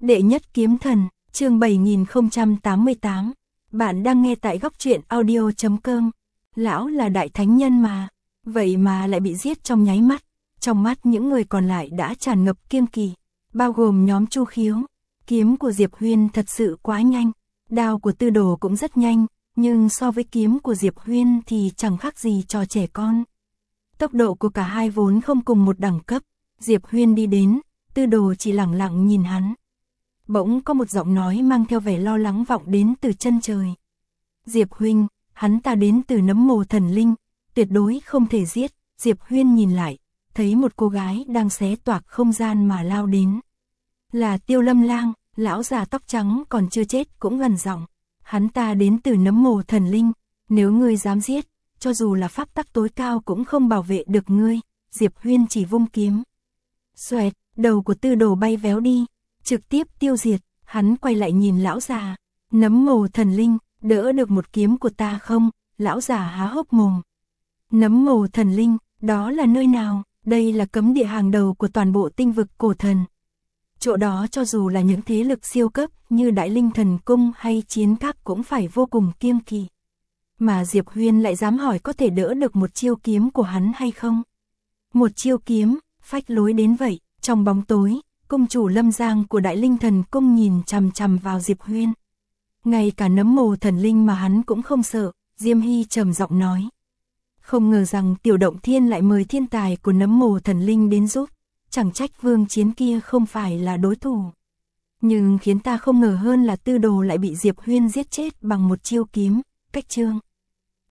Đệ nhất kiếm thần, chương 7088. Bạn đang nghe tại góc truyện audio.com. Lão là đại thánh nhân mà, vậy mà lại bị giết trong nháy mắt. Trong mắt những người còn lại đã tràn ngập kiêng kỳ, bao gồm nhóm Chu Khiếu. Kiếm của Diệp Huyên thật sự quá nhanh, đao của Tư Đồ cũng rất nhanh, nhưng so với kiếm của Diệp Huyên thì chẳng khác gì trò trẻ con. Tốc độ của cả hai vốn không cùng một đẳng cấp. Diệp Huyên đi đến, Tư Đồ chỉ lẳng lặng nhìn hắn. Bỗng có một giọng nói mang theo vẻ lo lắng vọng đến từ chân trời. Diệp huynh, hắn ta đến từ nấm mồ thần linh, tuyệt đối không thể giết. Diệp Huyên nhìn lại, thấy một cô gái đang xé toạc không gian mà lao đến. Là Tiêu Lâm Lang, lão già tóc trắng còn chưa chết cũng gần giọng. Hắn ta đến từ nấm mồ thần linh, nếu ngươi dám giết, cho dù là pháp tắc tối cao cũng không bảo vệ được ngươi. Diệp Huyên chỉ vung kiếm. Xoẹt, đầu của Tư Đồ bay véo đi, trực tiếp tiêu diệt. Hắn quay lại nhìn lão già. Nấm mồ thần linh, đỡ được một kiếm của ta không? Lão già há hốc mồm. Nấm mồ thần linh, đó là nơi nào? Đây là cấm địa hàng đầu của toàn bộ tinh vực cổ thần. Chỗ đó cho dù là những thế lực siêu cấp như Đại Linh Thần Cung hay Chiến Các cũng phải vô cùng kiêng kỵ. Mà Diệp Huyên lại dám hỏi có thể đỡ được một chiêu kiếm của hắn hay không? Một chiêu kiếm, phách lối đến vậy. Trong bóng tối, cung chủ Lâm Giang của Đại Linh Thần Cung nhìn chằm chằm vào Diệp Huyên. Ngay cả nấm mồ thần linh mà hắn cũng không sợ. Diêm Hy trầm giọng nói. Không ngờ rằng Tiểu Động Thiên lại mời thiên tài của nấm mồ thần linh đến giúp. Chẳng trách Vương Chiến kia không phải là đối thủ. Nhưng khiến ta không ngờ hơn là Tư Đồ lại bị Diệp Huyên giết chết bằng một chiêu kiếm. Cách chương